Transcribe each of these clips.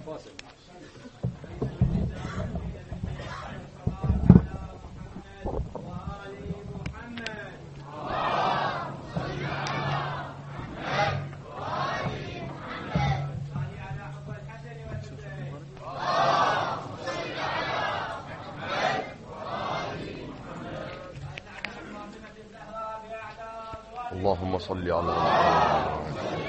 اللهم صل على محمد.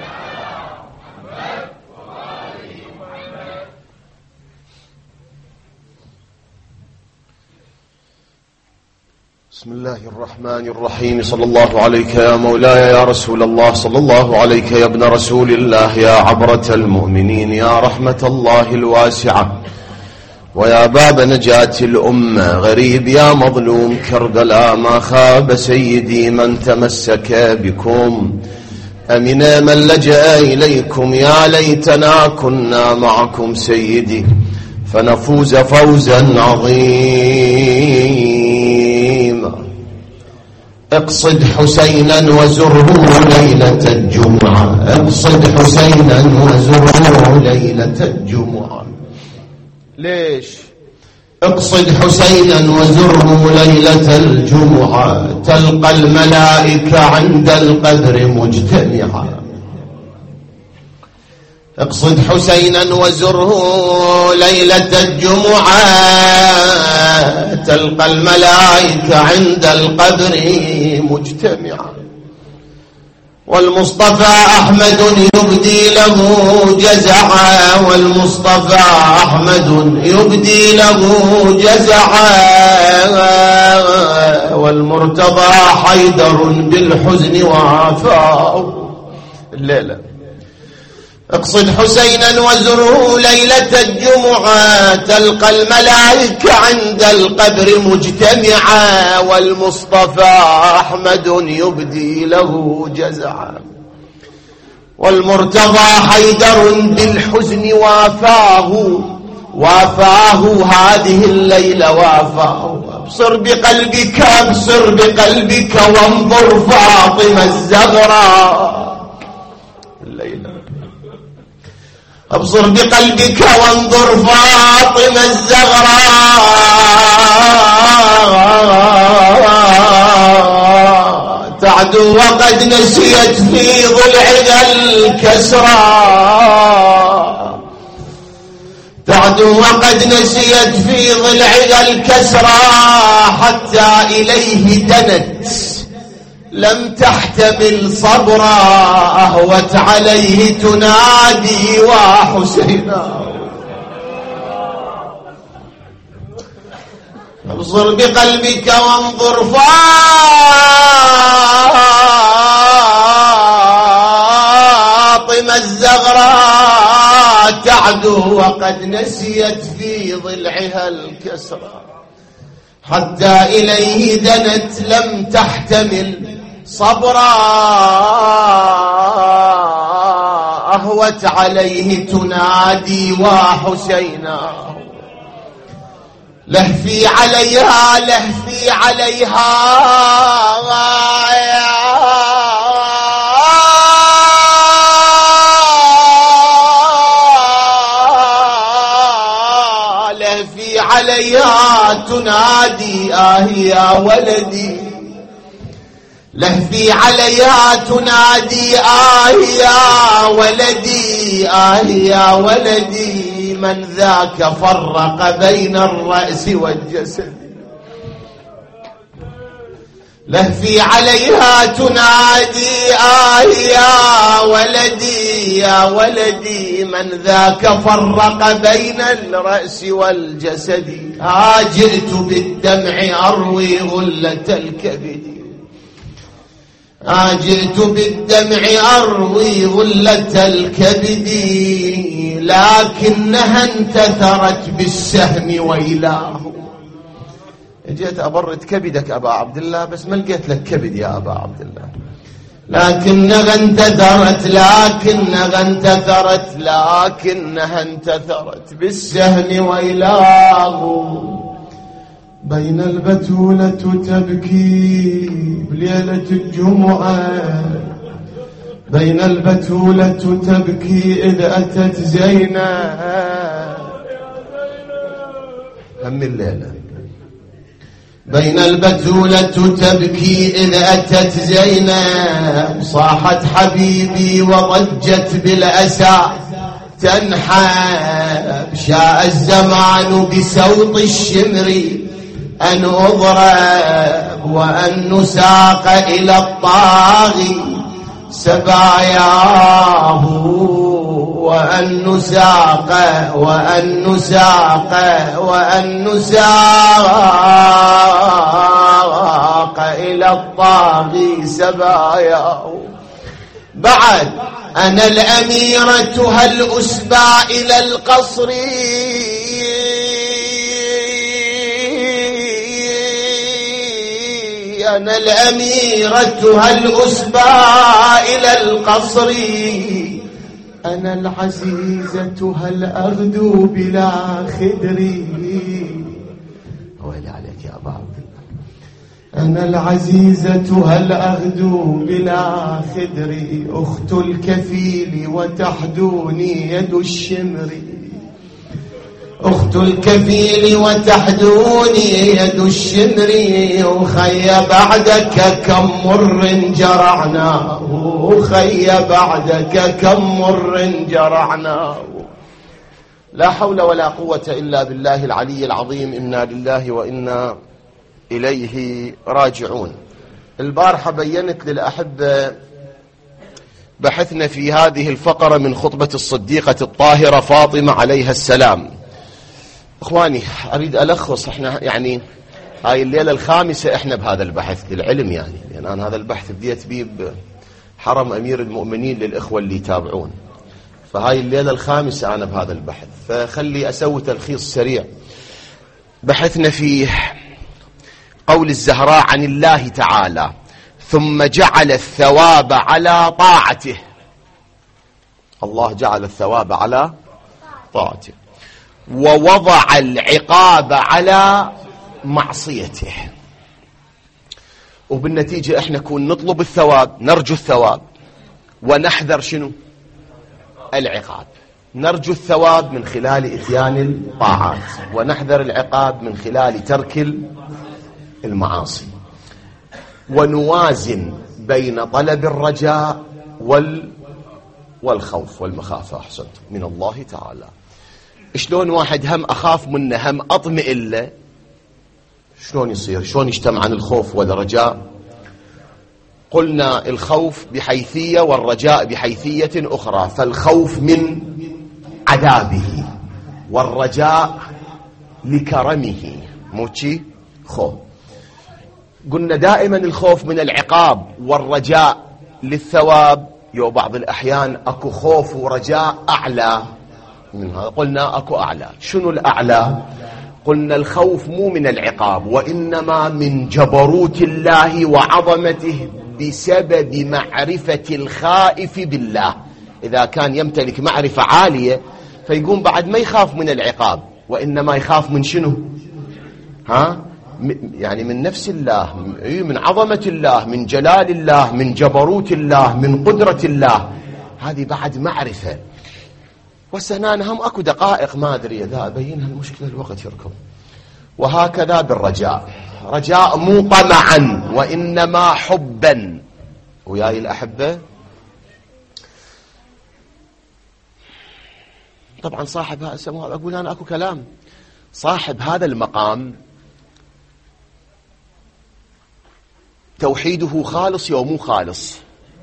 بسم الله الرحمن الرحيم. صلى الله عليك يا مولاي يا رسول الله، صلى الله عليك يا ابن رسول الله، يا عبرة المؤمنين، يا رحمة الله الواسعة، ويا باب نجاة الأمة، غريب يا مظلوم كربلاء، ما خاب سيدي من تمسك بكم، أمن من لجأ إليكم، يا ليتنا كنا معكم سيدي فنفوز فوزا عظيما. اقصد حسينا وزره ليلة الجمعة، اقصد حسينا وزره ليلة الجمعة. ليش؟ اقصد حسينا وزره ليلة الجمعة، تلقى الملائكة عند القبر مجتمعة. اقصد حسينا وزره ليلة الجمعة، تلقى الملائكة عند القبر مجتمعة. والمصطفى أحمد يبدي له جزعا، والمصطفى أحمد يبدي له جزعا، والمرتضى حيدر بالحزن وعافاه الليلة. اقصد حسينا وزره ليلة الجمعة، تلقى الملائكة عند القبر مجتمعا، والمصطفى أحمد يبدي له جزعا، والمرتضى حيدر بالحزن وافاه، وافاه هذه الليلة وافاه. ابصر بقلبك، ابصر بقلبك وانظر فاطمة الزغراء الليلة. ابصر بقلبك وانظر فاطمة الزغراء، تعدو وقد نسيت في ضلعها الكسرى، تعدو وقد نسيت في ضلعها الكسرى، حتى إليه دنت لم تحتمل صبرا، أهوت عليه تنادي وحسينا. ابصر بقلبك وانظر فاطمة الزغراء، تعدو وقد نسيت في ضلعها الكسرى، حتى إليه دنت لم تحتمل صبرا، أهوت عليه تنادي وحسينا. لهفي عليها، لهفي عليها، لهفي عليها تنادي يا ولدي، لهفي عليها تنادي يا ولدي، يا ولدي، من ذاك فرق بين الرأس والجسد. لهفي عليها تنادي يا ولدي، يا ولدي، من ذاك فرق بين الرأس والجسد. جئت بالدمع أروي غلة الكبد، جئت بالدمع أروي غلة الكبد، لكنها انتثرت بالسهم ويلاه. جئت أبرد كبدك أبا عبد الله، بس ما لقيت لك كبد يا أبا عبد الله. لكنها انتثرت، لكنها انتثرت، لكنها انتثرت بالسهم ويلاه. بين البتولة تبكي بليلة الجمعة، بين البتولة تبكي إذ أتت زينب هم الليلة. بين البتولة تبكي إذ أتت زينب، صاحت حبيبي وضجت بالأسى تنحب، شاء الزمان بسوط الشمر أن أضرب وأن نساق إلى الطاغي سباياه، وأن نساق إلى الطاغي سباياه. بعد أنا الأميرة هل أسبى إلى القصر، أنا الأميرة هل أسبى إلى القصر، أنا العزيزة هل أغدو بلا خدري. ويلي عليك يا أبا عبد الله. أنا العزيزة هل أغدو بلا خدري، أخت الكفيل وتحدوني يد الشمر، أخت الكفيل وتحدوني يد الشمر، أخي بعدك كم مر جرعناه، أخي بعدك كم مر جرعناه. لا حول ولا قوة إلا بالله العلي العظيم. إنا لله وإنا إليه راجعون. البارحة بينت للأحبة بحثنا في هذه الفقرة من خطبة الصديقة الطاهرة فاطمة عليها السلام. اخواني اريد الخص، احنا يعني هاي الليله الخامسه احنا بهذا البحث للعلم، يعني لان انا هذا البحث بديت بيه بحرم امير المؤمنين للاخوه اللي يتابعون، فهاي الليله الخامسه انا بهذا البحث، فخلي اسوي تلخيص سريع. بحثنا في قول الزهراء عن الله تعالى: ثم جعل الثواب على طاعته. الله جعل الثواب على طاعته، ووضع العقاب على معصيته. وبالنتيجة احنا نكون نطلب الثواب، نرجو الثواب، ونحذر شنو؟ العقاب. نرجو الثواب من خلال اتيان الطاعات، ونحذر العقاب من خلال ترك المعاصي. ونوازن بين طلب الرجاء والخوف والمخافة، أحسنت، من الله تعالى. شلون واحد هم أخاف منه هم أطمئن له، شلون يصير؟ شلون يجتمع عن الخوف والرجاء؟ قلنا الخوف بحيثية والرجاء بحيثية أخرى، فالخوف من عذابه والرجاء لكرمه، موشي خوف. قلنا دائما الخوف من العقاب والرجاء للثواب، بعض الأحيان أكو خوف ورجاء أعلى من هذا. قلنا أكو أعلى. شنو الأعلى؟ قلنا الخوف مو من العقاب، وإنما من جبروت الله وعظمته بسبب معرفة الخائف بالله. إذا كان يمتلك معرفة عالية فيقوم بعد ما يخاف من العقاب، وإنما يخاف من شنو؟ يعني من نفس الله، من عظمة الله، من جلال الله، من جبروت الله، من قدرة الله. هذه بعد معرفة. والسنان هم أكو دقائق ما أدري إذا أبينها، المشكلة الوقت يركض. وهكذا بالرجاء، رجاء مو طمعا وإنما حبا. وياي الأحبة، طبعا صاحب أقول أنا أكو كلام، صاحب هذا المقام توحيده خالص يوم مو خالص.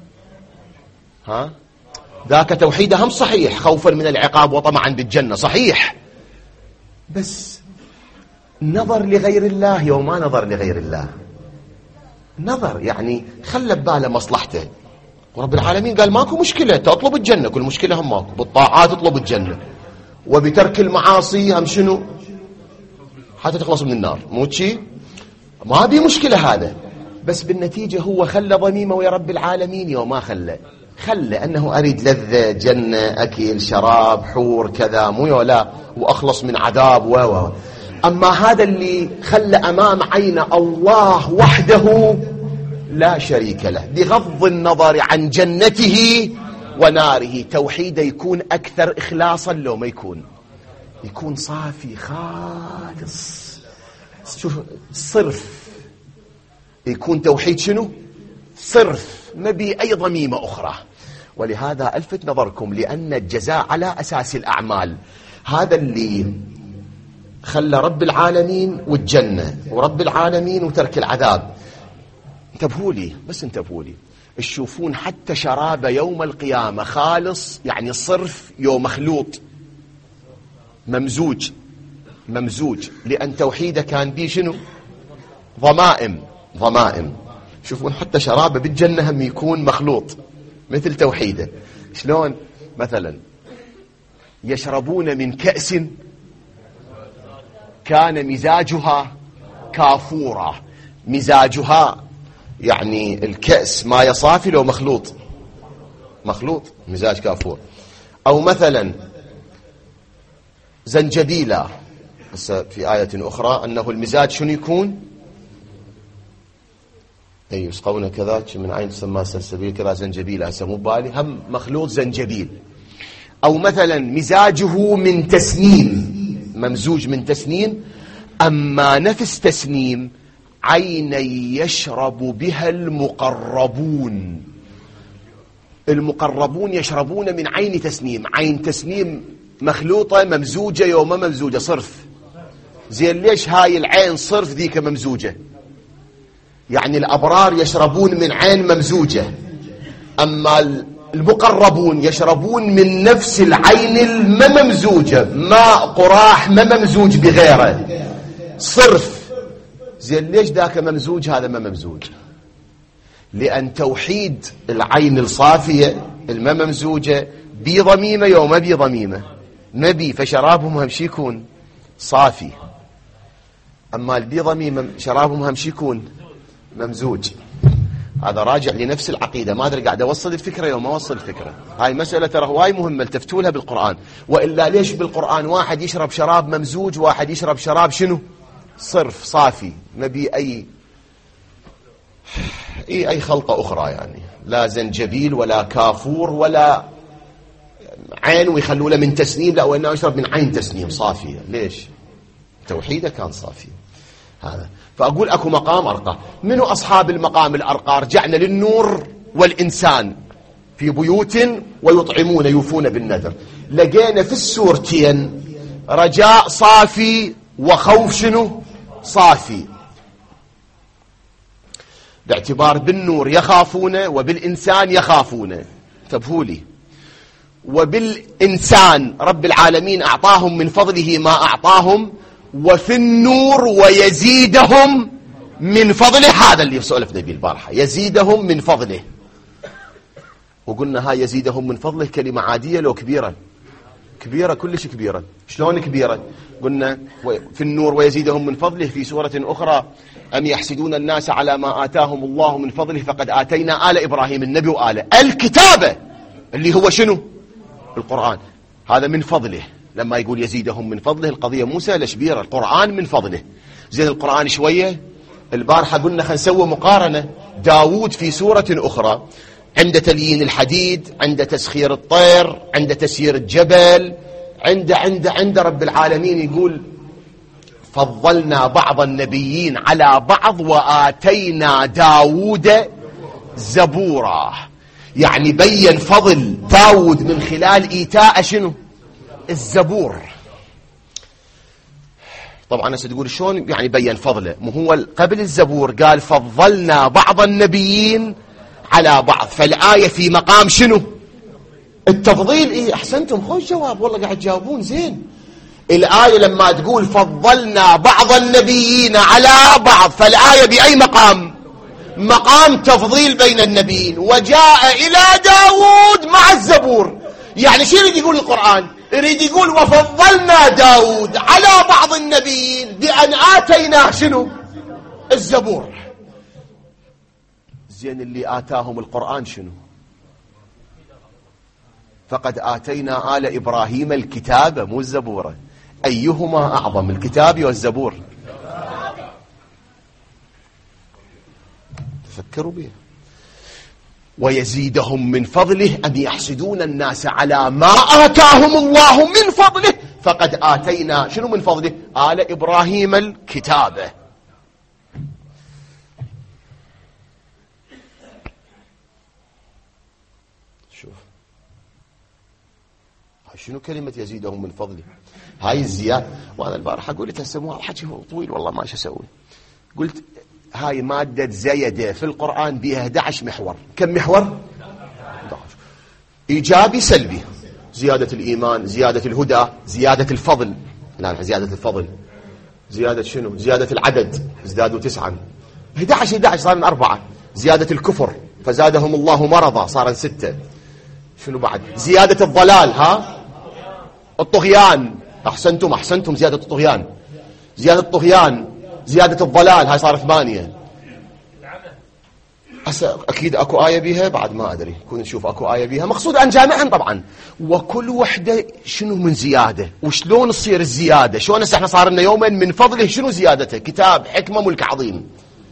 ذاك توحيده هم صحيح، خوفا من العقاب وطمعا بالجنة صحيح، بس نظر لغير الله يوم ما نظر لغير الله. نظر يعني خلى بباله مصلحته، ورب العالمين قال ماكو مشكلة تطلب الجنة، كل مشكلة هم ماكو، بالطاعات تطلب الجنة، وبترك المعاصي هم شنو؟ حتى تخلص من النار، مو شي؟ ما بي مشكلة هذا. بس بالنتيجة هو خلى ضميمه ويا رب العالمين يوم ما خلى أنه أريد لذة، جنة، أكل، شراب، حور، كذا، مو يولا، وأخلص من عذاب أما هذا اللي خلى أمام عين الله وحده لا شريك له، بغض النظر عن جنته وناره، توحيده يكون أكثر إخلاصا لو ما يكون. يكون صافي خالص. شوف صرف، يكون توحيد شنو؟ صرف، ما بي أي ضميمة أخرى. ولهذا ألفت نظركم، لأن الجزاء على أساس الأعمال. هذا اللي خلى رب العالمين والجنة، ورب العالمين وترك العذاب. انتبهوا لي، بس انتبهوا لي، تشوفون حتى شراب يوم القيامة خالص، يعني صرف، يوم مخلوط ممزوج، لأن توحيده كان بيه شنو؟ ضمائم. شوفون حتى شرابه بالجنة هم يكون مخلوط مثل توحيده. شلون؟ مثلا يشربون من كأس كان مزاجها كافورا. مزاجها يعني الكأس ما يصافي لو مخلوط مزاج كافور. أو مثلا زنجبيلا، بس في آية أخرى أنه المزاج شنو يكون؟ أي يسقون كذاك من عين تسمى سلسبيل، كذا زنجبيلا، هسه مو بالي، هم مخلوط زنجبيل. أو مثلا مزاجه من تسنيم، ممزوج من تسنيم. أما نفس تسنيم عينا يشرب بها المقربون يشربون من عين تسنيم. عين تسنيم مخلوطة ممزوجة يوم ممزوجة صرف. زين ليش هاي العين صرف ذيك ممزوجة؟ يعني الأبرار يشربون من عين ممزوجة، أما المقربون يشربون من نفس العين الممزوجة، ماء قراح ما ممزوج بغيره، صرف. زين ليش ذاك ممزوج هذا ما ممزوج؟ لأن توحيد العين الصافية الممزوجة بي ضميمة يوم ما بي ضميمة نبي، فشرابهم همشي يكون صافي. أما البي ضميمة شرابهم همشي يكون ممزوج. هذا راجع لنفس العقيدة. ما أدري قاعد أوصل الفكرة يوم ما أوصل الفكرة. هاي مسألة ترى هواي مهمة، التفتوا لها بالقرآن. وإلا ليش بالقرآن واحد يشرب شراب ممزوج، واحد يشرب شراب شنو؟ صرف صافي، ما بي أي خلطة أخرى، يعني لا زنجبيل ولا كافور ولا عين ويخلوا له من تسنيم، لا، وإنه يشرب من عين تسنيم صافية. ليش؟ توحيده كان صافي. هذا فأقول أكو مقام أرقى. منو أصحاب المقام الأرقى؟ رجعنا للنور والإنسان في بيوت ويطعمون يوفون بالنذر. لقينا في السورتين رجاء صافي وخوف شنو؟ صافي، باعتبار بالنور يخافون وبالإنسان يخافون. انتبهوا لي، وبالإنسان رب العالمين أعطاهم من فضله ما أعطاهم، وفي النور ويزيدهم من فضله. هذا اللي سولفنا به البارحة، يزيدهم من فضله. وقلنا هاي يزيدهم من فضله كلمة عادية لو كبيرة؟ كبيرة، كلش كبيرة. شلون كبيرة؟ قلنا في النور ويزيدهم من فضله. في سورة أخرى أم يحسدون الناس على ما آتاهم الله من فضله فقد آتينا آل إبراهيم، النبي وآله، الكتابة اللي هو شنو؟ القرآن. هذا من فضله. لما يقول يزيدهم من فضله، القضية مو سهلة كبيرة، القرآن من فضله. زين القرآن شوية. البارحة قلنا خلينا نسوي مقارنة. داود في سورة أخرى عند تليين الحديد، عند تسخير الطير، عند تسيير الجبل، عند رب العالمين يقول فضلنا بعض النبيين على بعض وآتينا داود زبورا. يعني بين فضل داود من خلال إيتاء شنو؟ الزبور. طبعا ستقول شلون يعني بين فضله؟ مو هو قبل الزبور قال فضلنا بعض النبيين على بعض، فالآية في مقام شنو؟ التفضيل. إيه أحسنتم، خوش جواب والله، قاعد تجاوبون زين. الآية لما تقول فضلنا بعض النبيين على بعض، فالآية بأي مقام؟ مقام تفضيل بين النبيين. وجاء إلى داود مع الزبور. يعني شو يريد يقول القرآن؟ يريد يقول وفضلنا داود على بعض النبيين بأن آتيناه شنو؟ الزبور. زين اللي آتاهم القرآن شنو؟ فقد آتينا آل إبراهيم الكتاب، مو الزبورة. أيهما أعظم، الكتاب والزبور؟ تفكروا بها. ويزيدهم من فضله أم يحسدون الناس على ما آتاهم الله من فضله فقد آتينا شنو من فضله؟ آل إبراهيم الكتابة. شوف شنو كلمة يزيدهم من فضله؟ هاي الزيادة. وأنا البارحة قلت هسه الحكي طويل والله ما أسوي. قلت هاي مادة زيادة في القرآن بها 11 محور. كم محور؟ 11. إيجابي سلبي، زيادة الإيمان، زيادة الهدى، زيادة الفضل، لا زيادة الفضل، زيادة شنو؟ زيادة العدد، ازدادوا 9، 11 صار 4. زيادة الكفر فزادهم الله مرضا صار 6. شنو بعد؟ زيادة الضلال، ها؟ الطغيان، أحسنتم، زيادة الطغيان، زيادة الطغيان، زيادة الضلال، هاي صار 8. هسه أكيد أكو آية بيها بعد ما أدري، كون نشوف أكو آية بيها مقصود عن جامعا طبعا. وكل وحدة شنو من زيادة وشلون تصير الزيادة، شلون احنا صار لنا يوما من فضله شنو زيادته؟ كتاب، حكمة، ملك عظيم.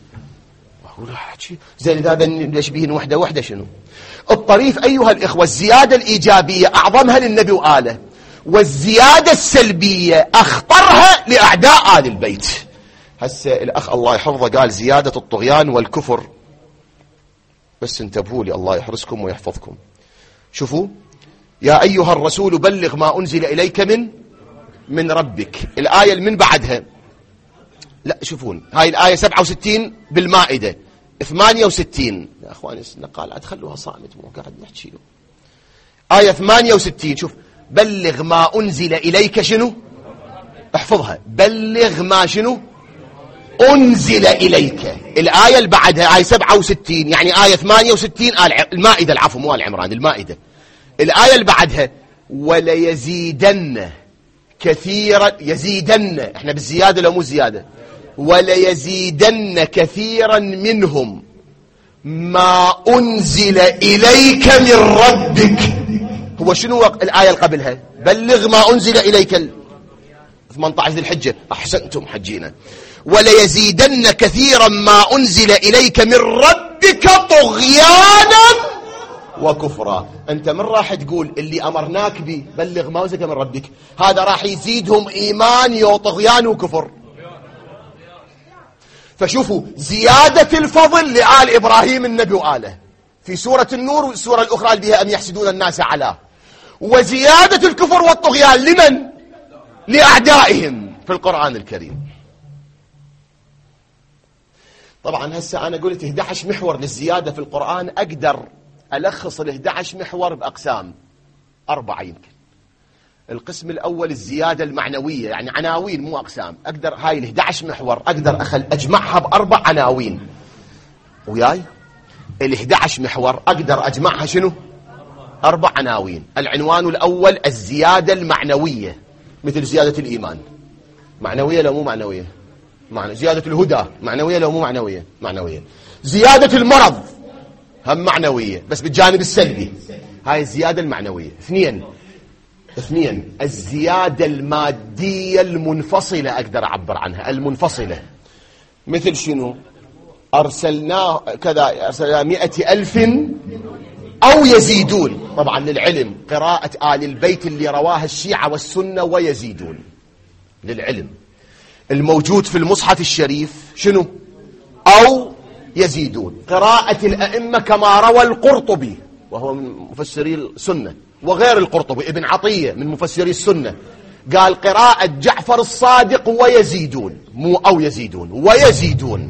زين هذا ليش بيهن وحدة شنو؟ الطريف أيها الإخوة الزيادة الإيجابية أعظمها للنبي وآله، والزيادة السلبية أخطرها لأعداء آل البيت. هسه الأخ الله يحفظه قال زيادة الطغيان والكفر، بس انتبهوا لي الله يحرسكم ويحفظكم. شوفوا يا أيها الرسول بلغ ما أنزل إليك من ربك. الآية اللي من بعدها، لا شوفون هاي الآية 67 بالمائدة، 68 يا أخواني النقال خلوها صامت مو قاعد نحكي له. آية 68 شوف بلغ ما أنزل إليك شنو؟ احفظها، بلغ ما شنو؟ أنزل إليك. الآية اللي بعدها آية 67 يعني آية 68 المائدة، العفو مو آل عمران، المائدة. الآية اللي بعدها وليزيدن كثيرا، يزيدن احنا بالزيادة لو مو زيادة، وليزيدن كثيرا منهم ما أنزل إليك من ربك. هو شنو الآية اللي قبلها؟ بلغ ما أنزل إليك 18 ذي الحجة. أحسنتم حجينا. وليزيدن كثيرا ما أنزل إليك من ربك طغيانا وكفرا. أنت من راح تقول اللي أمرناك به بلغ ما أنزل من ربك، هذا راح يزيدهم إيمان وطغيان وكفر. فشوفوا زيادة الفضل لآل إبراهيم النبي وآله في سورة النور، والسورة الأخرى اللي بها أم يحسدون الناس على، وزيادة الكفر والطغيان لمن؟ لأعدائهم في القرآن الكريم. طبعا هسه أنا قلت 11 محور للزيادة في القرآن، أقدر ألخص ال 11 محور بأقسام 4 يمكن. القسم الأول الزيادة المعنوية، يعني عناوين مو أقسام. أقدر هاي ال 11 محور أقدر أجمعها ب4 عناوين. وياي ال 11 محور أقدر أجمعها شنو؟ 4 عناوين. العنوان الأول الزيادة المعنوية، مثل زيادة الإيمان، معنوية لو مو معنوية؟ زيادة الهدى معنوية لو مو معنوية؟ معنوية. زيادة المرض هم معنوية بس بالجانب السلبي، هاي الزيادة المعنوية. 2 الزيادة المادية المنفصلة، أقدر أعبر عنها المنفصلة، مثل شنو؟ أرسلنا 100,000 أو يزيدون. طبعا للعلم قراءة آل البيت اللي رواها الشيعة والسنة ويزيدون، للعلم الموجود في المصحف الشريف شنو؟ أو يزيدون. قراءة الأئمة كما روى القرطبي وهو من مفسري السنة، وغير القرطبي ابن عطية من مفسري السنة، قال قراءة جعفر الصادق ويزيدون، مو أو يزيدون، ويزيدون.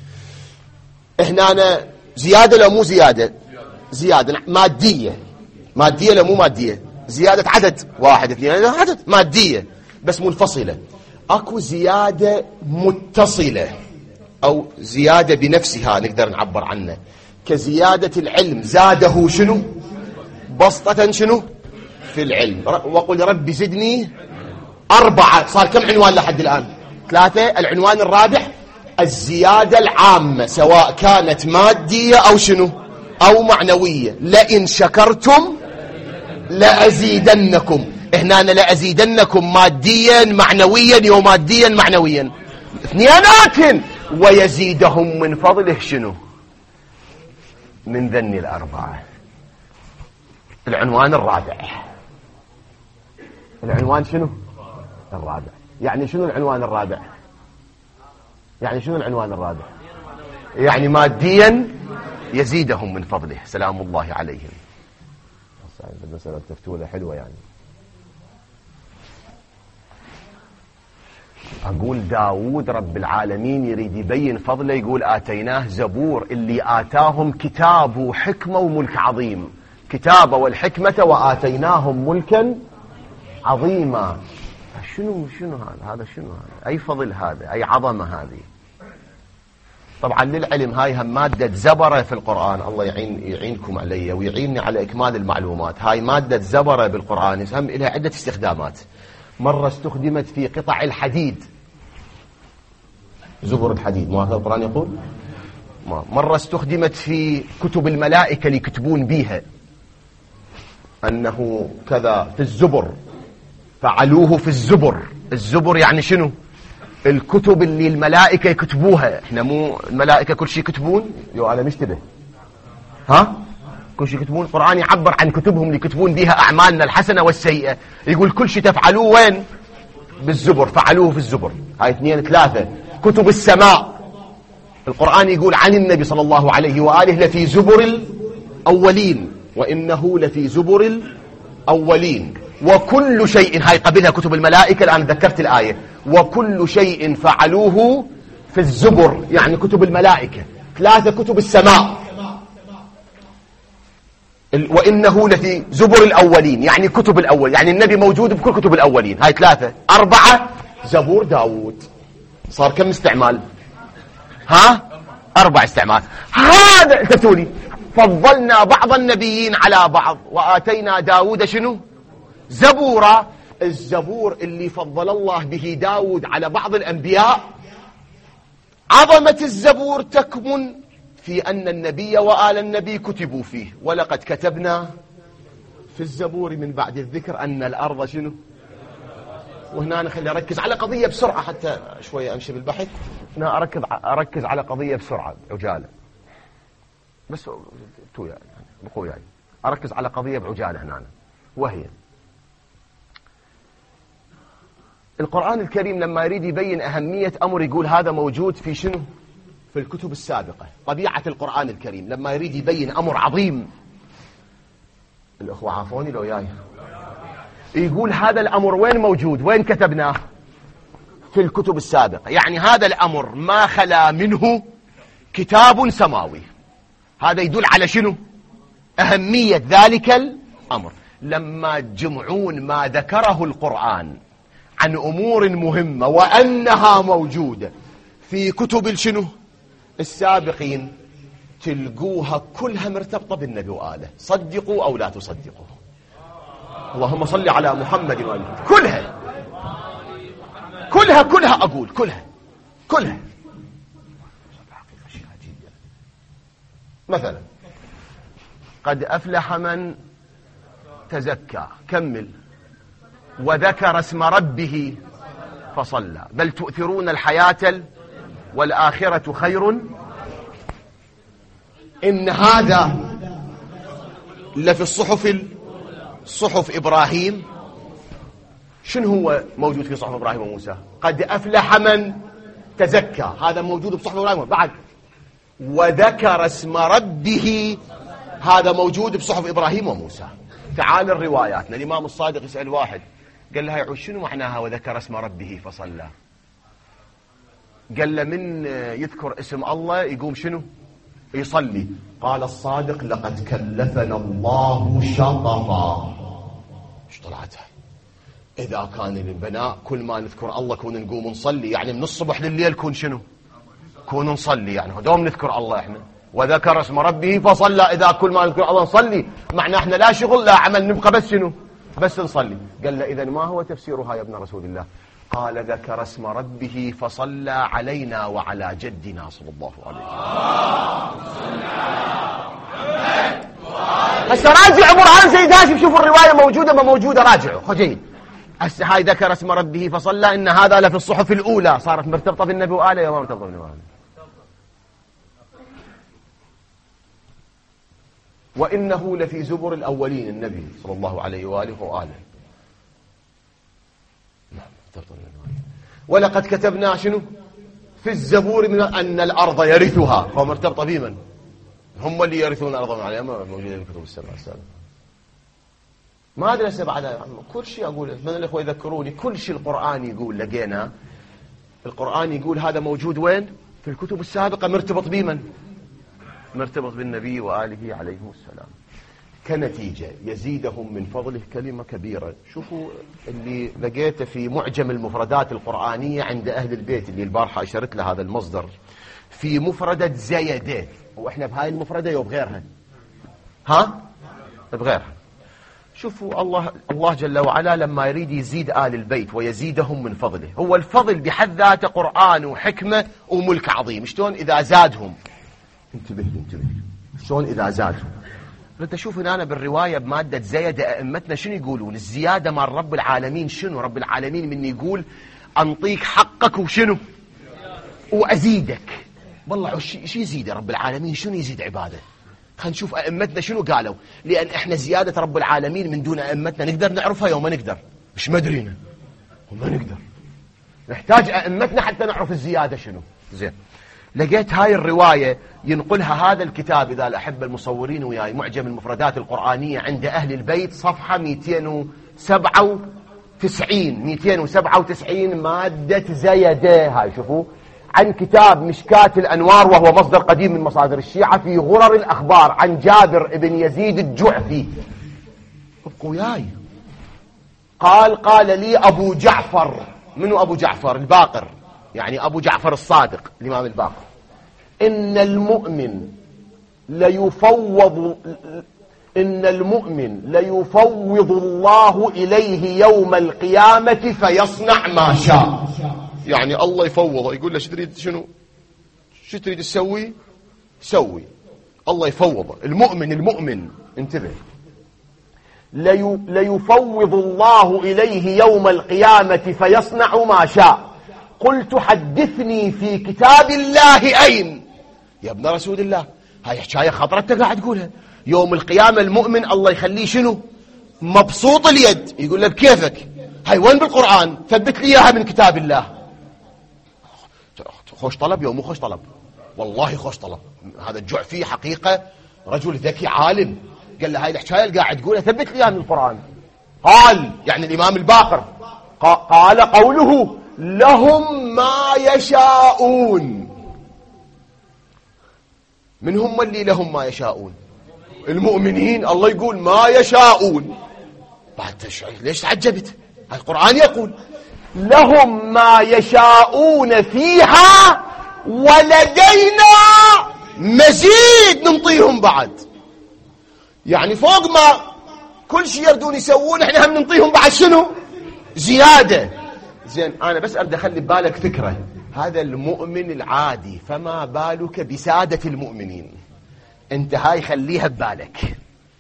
احنا زيادة لو مو زيادة؟ زيادة مادية. مادية لو مو مادية؟ زيادة عدد 1 2 عدد مادية بس منفصلة. اكو زيادة متصلة او زيادة بنفسها نقدر نعبر عنها، كزيادة العلم، زاده شنو؟ بسطة شنو؟ في العلم. وقل رب زدني 4. صار كم عنوان لحد الآن؟ 3. العنوان الرابع الزيادة العامة، سواء كانت مادية أو شنو؟ أو معنوية. لئن شكرتم لأزيدنكم. هنا لأزيدنكم ماديا معنويا وماديا معنويا 2. ويزيدهم من فضله شنو؟ من ذني الأربعة. العنوان الرابع. العنوان شنو؟ الرابع. يعني شنو العنوان الرابع؟ يعني شنو العنوان الرابع؟ يعني ماديا يزيدهم من فضله سلام الله عليهم. المسألة تفتولة حلوة يعني. أقول داود رب العالمين يريد يبين فضله، يقول آتيناه زبور، اللي آتاهم كتاب وحكمة وملك عظيم. كتاب والحكمة وآتيناهم ملكا عظيما. شنو هذا شنو هذا؟ أي فضل هذا؟ أي عظمة هذه؟ طبعا للعلم هاي هم مادة زبرة في القرآن، الله يعينكم علي ويعينني على إكمال المعلومات. هاي مادة زبرة بالقرآن هم لها عدة استخدامات. مرة استخدمت في قطع الحديد، زبر الحديد، ما هذا القرآن يقول. مرة استخدمت في كتب الملائكة اللي يكتبون بيها، أنه كذا في الزبر، فعلوه في الزبر. الزبر يعني شنو؟ الكتب اللي الملائكة يكتبوها. احنا مو الملائكة كل شيء يكتبون؟ أنا مشتبه، ها؟ كل شيء يكتبون. القرآن يعبر عن كتبهم اللي يكتبون بها أعمالنا الحسنة والسيئة، يقول كل شيء تفعلوه وين؟ بالزبر، فعلوه في الزبر. هاي 2 3. كتب السماء، القرآن يقول عن النبي صلى الله عليه وآله لفي زبر الأولين، وإنه لفي زبر الأولين. وكل شيء، هاي قبلها كتب الملائكة، الآن ذكرت الآية، وكل شيء فعلوه في الزبر، يعني كتب الملائكة. 3 كتب السماء، وإنه لفي زبر الأولين، يعني كتب الأول، يعني النبي موجود بكل كتب الأولين. هاي 3. 4 زبور داود. صار كم استعمال؟ 4 استعمال. هذا انت تقولي فضلنا بعض النبيين على بعض وآتينا داود شنو؟ زبورا. الزبور اللي فضل الله به داود على بعض الأنبياء، عظمة الزبور تكمن في أن النبي وآل النبي كتبوا فيه. ولقد كتبنا في الزبور من بعد الذكر أن الأرض شنو. وهنا خلي أركز على قضية بسرعة حتى شوية أمشي بالبحث. هنا أركز على قضية بسرعة عجالة، بس بقوا يعني أركز على قضية بعجالة هنا، وهي القرآن الكريم لما يريد يبين أهمية أمر يقول هذا موجود في شنو؟ في الكتب السابقة. طبيعة القرآن الكريم لما يريد يبين أمر عظيم، الأخوة عافوني لو ياي، يقول هذا الأمر وين موجود؟ وين كتبناه؟ في الكتب السابقة. يعني هذا الأمر ما خلا منه كتاب سماوي. هذا يدل على شنو؟ أهمية ذلك الأمر. لما تجمعون ما ذكره القرآن عن أمور مهمة وأنها موجودة في كتب الشنو؟ السابقين، تلقوها كلها مرتبطة بالنبي وآله، صدقوا أو لا تصدقوا. اللهم صل على محمد وآله. كلها أقول كلها. مثلا قد أفلح من تزكى، كمل، وذكر اسم ربه فصلى، بل تؤثرون الحياة والآخرة خير. إن هذا لفي صحف إبراهيم. شنو هو موجود في صحف إبراهيم وموسى؟ قد أفلح من تزكى، هذا موجود بصحف إبراهيم. بعد وذكر اسم ربه، هذا موجود بصحف إبراهيم وموسى. تعال الرواياتنا. الإمام الصادق يسأل واحد، قال له يعود شنو معناها وذكر اسم ربه فصلى؟ قال له من يذكر اسم الله يقوم شنو؟ يصلي. قال الصادق لقد كلفنا الله شططا. ايش طلعتها؟ إذا كان البناء كل ما نذكر الله كون نقوم نصلي، يعني من الصبح لليل كون شنو؟ كون نصلي، يعني دوم نذكر الله احنا. وذكر اسم ربه فصلى، إذا كل ما نذكر الله نصلي، معناه احنا لا شغل لا عمل، نبقى بس شنو؟ بس نصلي. قال له إذن ما هو تفسيرها يا ابن رسول الله؟ قال ذكر اسم ربه فصلى علينا وعلى جدنا صلى الله عليه وسلم. هسه راجع برهان سيد هاشم، شوفوا الرواية موجودة ما موجودة، راجعوا خجين. هسه هاي ذكر اسم ربه فصلى، إن هذا لفي الصحف الأولى، صارت مرتبطة بالنبي وآله يا ما مرتبطة بالنبي وآله. وإنه لفي زبر الأولين، النبي صلى الله عليه وآله وآله. ولقد كتبنا شنو في الزبور من أن الأرض يرثها، هو مرتبط بمن؟ هم اللي يرثون الأرض عليها، ما موجودة في الكتب السبع السابقة. ما أدري هسه بعد كل شيء أقوله، من الإخوة يذكروني كل شيء القرآن يقول لقينا القرآن يقول هذا موجود وين؟ في الكتب السابقة. مرتبط بمن؟ مرتبط بالنبي وآله عليهم السلام. كنتيجة يزيدهم من فضله كلمة كبيرة. شوفوا اللي لقيته في معجم المفردات القرآنية عند أهل البيت، اللي البارحة أشرت له هذا المصدر، في مفردة زيادات. وإحنا بهاي المفردة يو بغيرها؟ ها؟ بغيرها. شوفوا الله جل وعلا لما يريد يزيد آل البيت ويزيدهم من فضله، هو الفضل بحد ذاته قرآن وحكمة وملك عظيم. شلون إذا زادهم؟ انتبه شلون إذا زادهم؟ انت شوف هنا بالرواية بمادة زيد أئمتنا شنو يقولون؟ الزيادة مع رب العالمين شنو؟ رب العالمين من يقول أنطيك حقك وشنو وأزيدك. والله شو يزيد رب العالمين؟ شنو يزيد عباده؟ خلينا نشوف أئمتنا شنو قالوا. لأن إحنا زيادة رب العالمين من دون أئمتنا نقدر نعرفها يوم ما نقدر، مش مدرينا وما نقدر، نحتاج أئمتنا حتى نعرف الزيادة شنو. زين، لقيت هاي الرواية ينقلها هذا الكتاب إذا الأحبة المصورين وياي، معجم المفردات القرآنية عند أهل البيت، صفحة 297 مادة زيادة. هاي شوفوا عن كتاب مشكاة الأنوار، وهو مصدر قديم من مصادر الشيعة، في غرر الأخبار عن جابر بن يزيد الجعفي. ابقوا وياي. قال لي أبو جعفر. منو أبو جعفر؟ الباقر، يعني أبو جعفر الصادق الإمام الباقر. إن المؤمن ليفوض الله إليه يوم القيامة فيصنع ما شاء. يعني الله يفوضه، يقول له شو تريد تسوي؟ سوي. الله يفوضه. المؤمن انتبه، ليفوض الله إليه يوم القيامة فيصنع ما شاء. قلت حدثني في كتاب الله أين؟ يا ابن رسول الله، هاي حكاية خطرتك قاعد تقولها. يوم القيامة المؤمن الله يخليه شنو؟ مبسوط اليد. يقول له بكيفك، هاي وين بالقرآن؟ ثبت لي اياها من كتاب الله. خوش طلب يوم، مو خوش طلب، والله خوش طلب. هذا الجعفي حقيقة رجل ذكي عالم. قال له هاي الحكاية اللي قاعد تقولها ثبت لي اياها من القرآن. قال يعني الإمام الباقر قال قوله لهم ما يشاءون. من هم اللي لهم ما يشاءون؟ المؤمنين. الله يقول ما يشاءون. بعد ليش تعجبت؟ القرآن يقول لهم ما يشاءون فيها ولدينا مزيد، ننطيهم بعد. يعني فوق ما كل شيء يردون يسوون، احنا هم ننطيهم بعد شنو؟ زيادة. زين، أنا بس أبدأ أخلي ببالك فكرة. هذا المؤمن العادي، فما بالك بسادة المؤمنين؟ انت هاي خليها ببالك.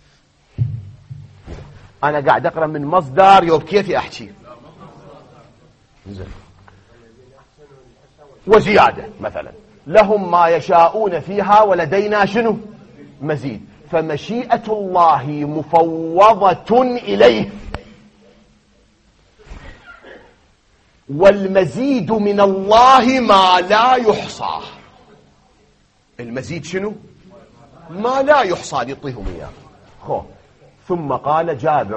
أنا قاعد أقرأ من مصدر يوب كيفي أحكي. زين، وزيادة مثلا لهم ما يشاءون فيها ولدينا شنو؟ مزيد. فمشيئة الله مفوضة إليه، والمزيد من الله ما لا يحصى. المزيد شنو؟ ما لا يحصى يعطيهم إياه. ثم قال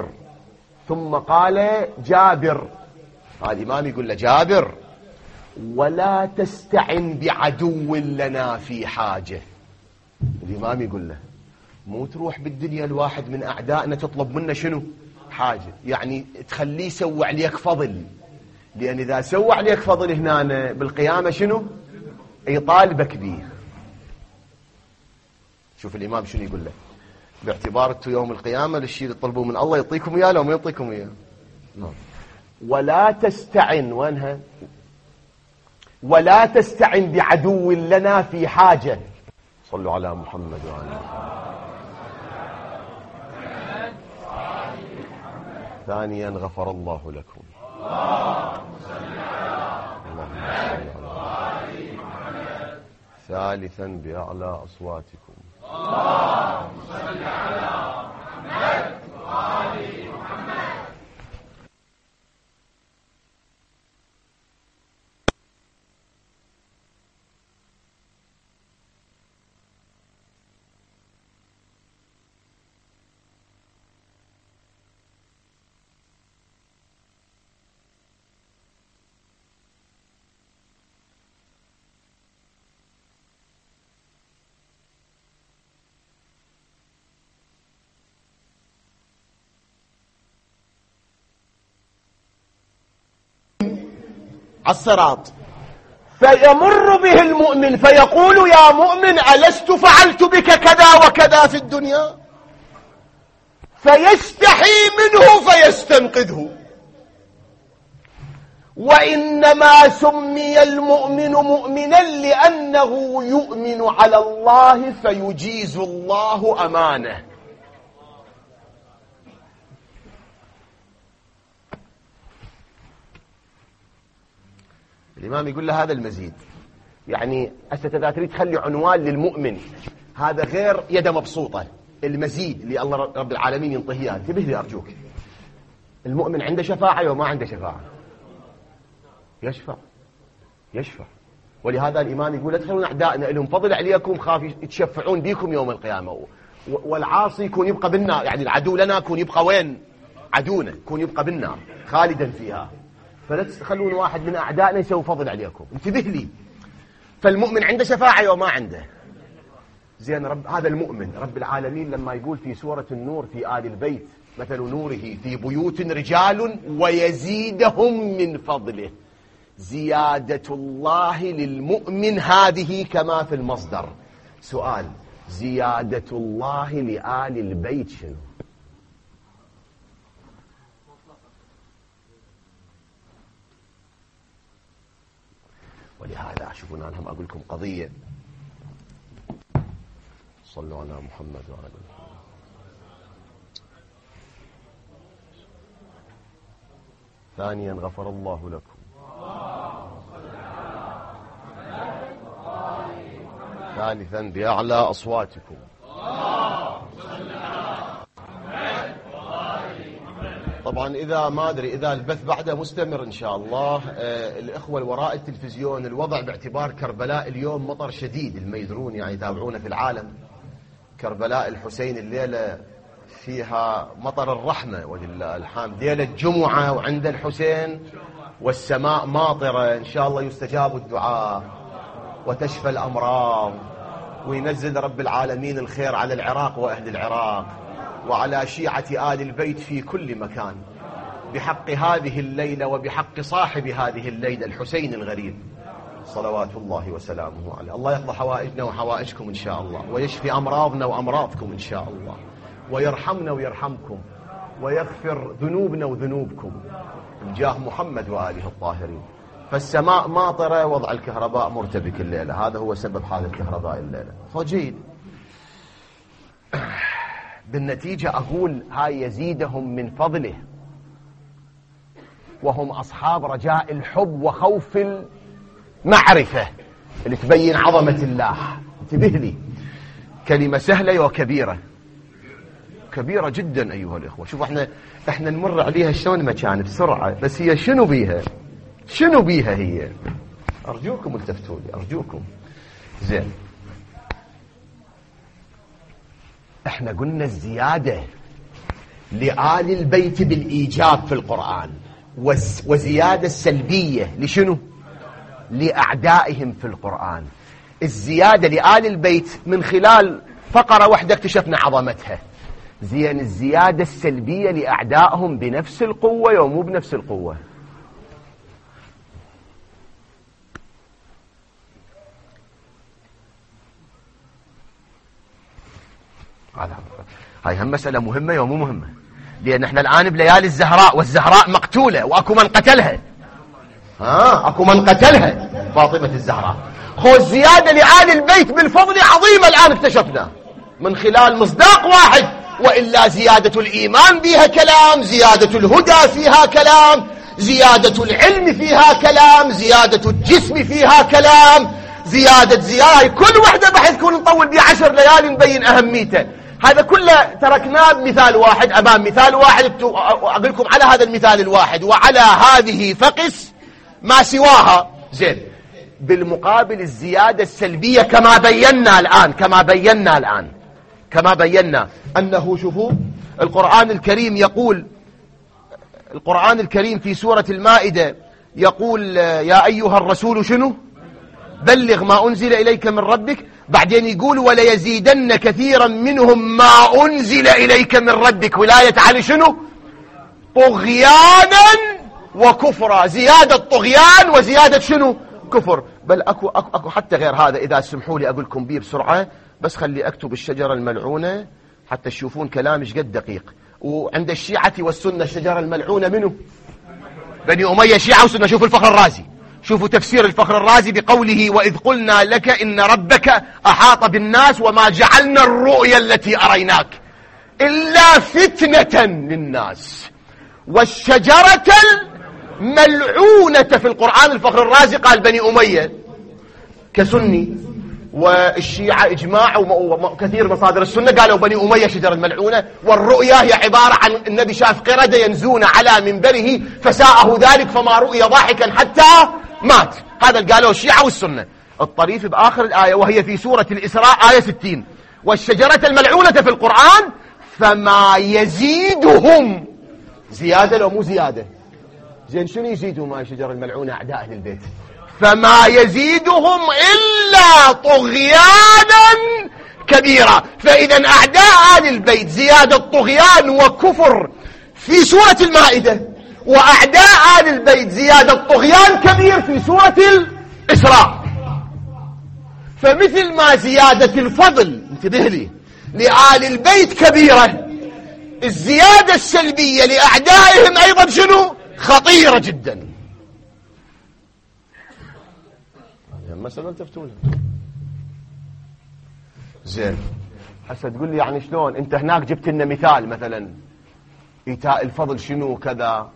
جابر، الإمام يقول له جابر ولا تستعن بعدو لنا في حاجة. الإمام يقول له مو تروح بالدنيا الواحد من أعدائنا تطلب منه شنو؟ حاجة، يعني تخليه يسوي عليك فضل. لأن إذا سوى عليك فضل هنا بالقيامة شنو؟ يطالبك به. شوف الإمام شنو يقول له، باعتبار يوم القيامة للشيء اللي تطلبوا من الله يعطيكم إياه لو ما يعطيكم إياه. ولا تستعن، وينها؟ ولا تستعن بعدو لنا في حاجة. صلوا على محمد وعلى ثانيا غفر الله لكم. اللهم صل على ثالثا بأعلى أصواتكم. اللهم صل على محمد وآل محمد. الصراط، فيمر به المؤمن فيقول يا مؤمن ألست فعلت بك كذا وكذا في الدنيا؟ فيستحي منه فيستنقذه. وإنما سمي المؤمن مؤمنا لأنه يؤمن على الله فيجيز الله أمانه. الإمام يقول له هذا المزيد، يعني أنت تريد تخلي عنوان للمؤمن، هذا غير يده مبسوطة، المزيد اللي الله رب العالمين ينطيه. انتبه لي أرجوك، المؤمن عنده شفاعة وما عنده شفاعة؟ يشفع. ولهذا الإمام يقول لا تخلون أعدائنا لهم فضل عليكم، خاف يتشفعون بكم يوم القيامة. والعاصي يكون يبقى بالنار، يعني العدو لنا يكون يبقى وين؟ عدونا يكون يبقى بالنار خالدا فيها. فلا تخلون واحد من أعدائنا يسوي فضل عليكم، انتبه لي. فالمؤمن عنده شفاعة وما عنده. زين، هذا المؤمن رب العالمين لما يقول في سورة النور في آل البيت مثل نوره في بيوت رجال ويزيدهم من فضله، زيادة الله للمؤمن هذه كما في المصدر. سؤال، زيادة الله لآل البيت شنو؟ ولهذا شوفوا أنا هم أقول لكم قضية، صلوا على محمد وعلى محمد. ثانيا غفر الله لكم. ثالثا بأعلى أصواتكم. طبعا إذا ما أدري إذا البث بعده مستمر إن شاء الله. الإخوة وراء التلفزيون، الوضع باعتبار كربلاء اليوم مطر شديد، اللي ما يدرون يعني يتابعونه في العالم، كربلاء الحسين الليلة فيها مطر الرحمة ولله الحمد، ليلة جمعة وعند الحسين والسماء ماطرة، إن شاء الله يستجاب الدعاء وتشفى الأمراض وينزل رب العالمين الخير على العراق وأهل العراق وعلى شيعة آل البيت في كل مكان، بحق هذه الليلة وبحق صاحب هذه الليلة الحسين الغريب صلوات الله وسلامه عليه. الله يقضي حوائجنا وحوائجكم إن شاء الله، ويشفي أمراضنا وأمراضكم إن شاء الله، ويرحمنا ويرحمكم، ويغفر ذنوبنا وذنوبكم بجاه محمد وآله الطاهرين. فالسماء ماطرة، وضع الكهرباء مرتبك الليلة، هذا هو سبب حال الكهرباء الليلة. فجيد، بالنتيجة أقول هاي يزيدهم من فضله، وهم أصحاب رجاء الحب وخوف المعرفة اللي تبين عظمة الله. انتبه لي، كلمة سهلة وكبيرة، كبيرة جدا أيها الإخوة. شوف احنا نمر عليها شلون ما كانت بسرعة، بس هي شنو بيها هي؟ أرجوكم التفتوا لي أرجوكم. زين، احنا قلنا الزيادة لآل البيت بالإيجاب في القرآن، وزيادة السلبية لشنو؟ لأعدائهم في القرآن. الزيادة لآل البيت من خلال فقرة واحدة اكتشفنا عظمتها. زين، الزيادة السلبية لأعدائهم بنفس القوة ومو بنفس القوة. هاي هم مسألة مهمة ومو مهمة، لأن احنا الآن بليالي الزهراء، والزهراء مقتولة وأكو من قتلها. أكو من قتلها فاطمة الزهراء. خو الزيادة لآل البيت بالفضل عظيمة الآن اكتشفنا من خلال مصداق واحد، وإلا زيادة الإيمان بها كلام، زيادة الهدى فيها كلام، زيادة العلم فيها كلام، زيادة الجسم فيها كلام، زيادة كل وحدة بحيث كون نطول بيه 10 ليالي نبين أهميته. هذا كله تركناه بمثال واحد أمام مثال واحد، أقول لكم على هذا المثال الواحد وعلى هذه فقس ما سواها. زين، بالمقابل الزيادة السلبية كما بينا أنه شوفوا القرآن الكريم يقول، القرآن الكريم في سورة المائدة يقول يا أيها الرسول شنو؟ بلغ ما أنزل إليك من ربك. بعدين يقول وليزيدن كثيرا منهم ما أنزل إليك من ربك ولاية على شنو؟ طغيانا وكفرا. زيادة طغيان وزيادة شنو؟ كفر. بل أكو حتى غير هذا، إذا سمحوا لي أقول لكم بيه بسرعة، بس خلي أكتب الشجرة الملعونة حتى تشوفون كلامي قد دقيق. وعند الشيعة والسنة الشجرة الملعونة منه؟ بني أمية شيعة وسنة. شوفوا الفخر الرازي، شوفوا تفسير الفخر الرازي بقوله وإذ قلنا لك إن ربك أحاط بالناس وما جعلنا الرؤيا التي أريناك إلا فتنة للناس والشجرة الملعونة في القرآن. الفخر الرازي قال بني أمية كسني، والشيعة إجماع وكثير مصادر السنة قالوا بني أمية شجرة الملعونة. والرؤيا هي عبارة عن النبي شاف قردة ينزون على منبره فساءه ذلك فما رؤي ضاحكا حتى مات. هذا اللي قالوا الشيعة والسنة. الطريف بآخر الآية وهي في سورة الإسراء آية 60 والشجرة الملعونة في القرآن فما يزيدهم زيادة لو مو زيادة. زين شنو يزيدهم هاي الشجرة الملعونة أعداء أهل البيت؟ فما يزيدهم إلا طغيانا كبيرا. فإذا أعداء آل البيت زيادة طغيان وكفر في سورة المائدة، وأعداء آل البيت زيادة طغيان كبير في سورة الإسراء. فمثل ما زيادة الفضل انتبه لي لآل البيت كبيرة، الزيادة السلبية لأعدائهم أيضا شنو؟ خطيرة جدا. مثلا تفتون زين. هسه تقول لي يعني شلون انت هناك جبت لنا مثال مثلا ايتاء الفضل شنو كذا،